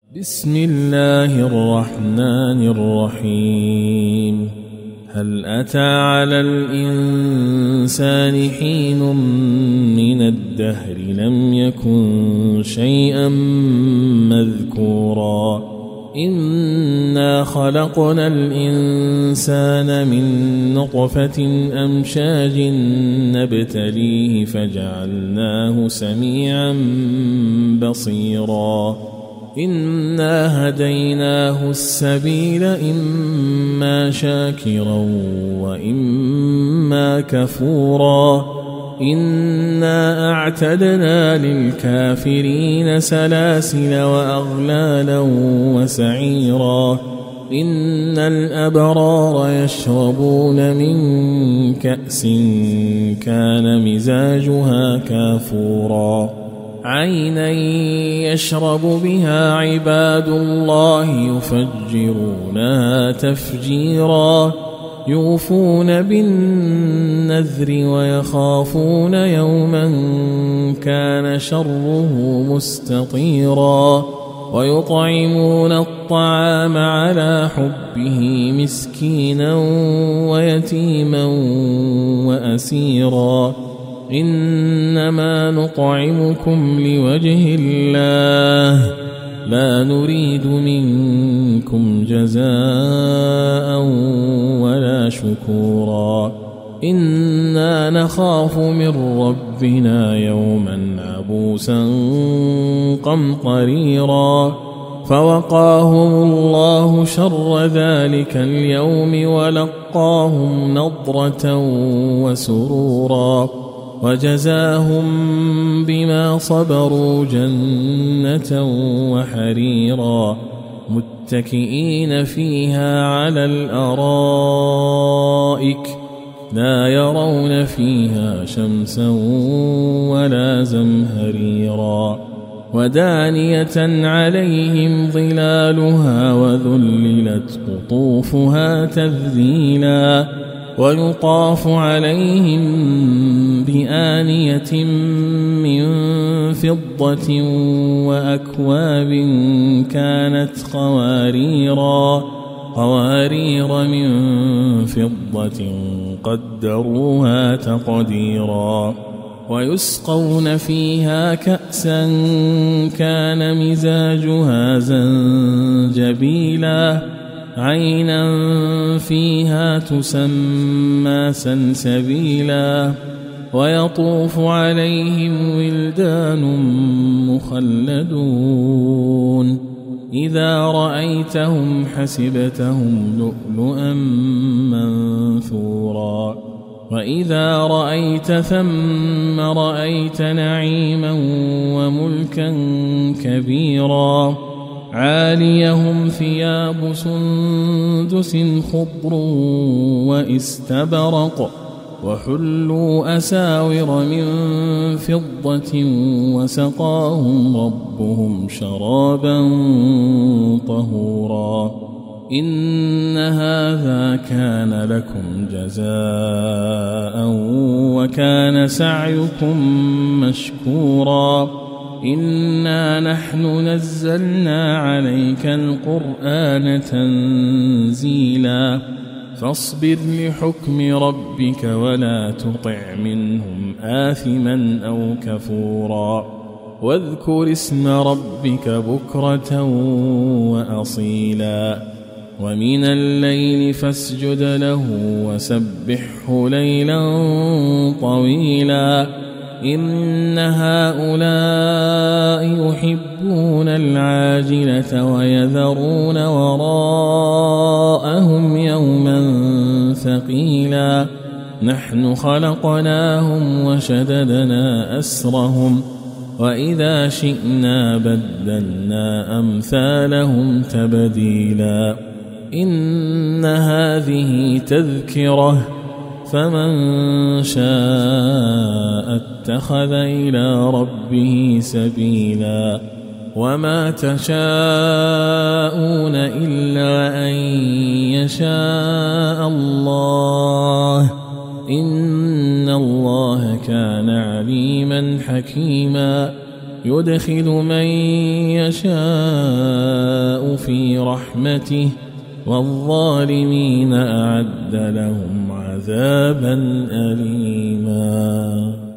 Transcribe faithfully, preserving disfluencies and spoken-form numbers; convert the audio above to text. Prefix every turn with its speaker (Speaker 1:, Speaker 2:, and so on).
Speaker 1: بسم الله الرحمن الرحيم. هل أتى على الإنسان حين من الدهر لم يكن شيئا مذكورا إنا خلقنا الإنسان من نطفة أمشاج نبتليه فجعلناه سميعا بصيرا إنا هديناه السبيل إما شاكرا وإما كفورا إنا أعتدنا للكافرين سلاسل وأغلالا وسعيرا إن الأبرار يشربون من كأس كان مزاجها كافورا عينا يشرب بها عباد الله يفجرونها تفجيرا يوفون بالنذر ويخافون يوما كان شره مستطيرا ويطعمون الطعام على حبه مسكينا ويتيما وأسيرا إنما نطعمكم لوجه الله لا نريد منكم جزاء ولا شكورا إنا نخاف من ربنا يوما عبوسا قمطريرا فوقاهم الله شر ذلك اليوم ولقاهم نضرة وسرورا وجزاهم بما صبروا جنة وحريرا متكئين فيها على الأرائك لا يرون فيها شمسا ولا زمهريرا ودانية عليهم ظلالها وذللت قطوفها تذليلا ويطاف عليهم بآنية من فضة وأكواب كانت قواريرا قوارير من فضة قدروها تقديرا ويسقون فيها كأسا كان مزاجها زنجبيلا عينا فيها تسمى سلسبيلا ويطوف عليهم ولدان مخلدون إذا رأيتهم حسبتهم لؤلؤا منثورا وإذا رأيت ثم رأيت نعيما وملكا كبيرا عاليهم ثياب سندس خضر واستبرق وحلوا أساور من فضة وسقاهم ربهم شرابا طهورا إن هذا كان لكم جزاء وكان سعيكم مشكورا إنا نحن نزلنا عليك القرآن تنزيلا فاصبر لحكم ربك ولا تطع منهم آثما أو كفورا واذكر اسم ربك بكرة وأصيلا ومن الليل فاسجد له وسبحه ليلا طويلا إن هؤلاء يحبون العاجلة ويذرون وراءهم يوما ثقيلا نحن خلقناهم وشددنا أسرهم وإذا شئنا بدلنا أمثالهم تبديلا إن هذه تذكرة فمن شاء اتخذ إلى ربه سبيلا وما تشاءون إلا أن يشاء الله إن الله كان عليما حكيما يدخل من يشاء في رحمته والظالمين أعد لهم عذابا أليما.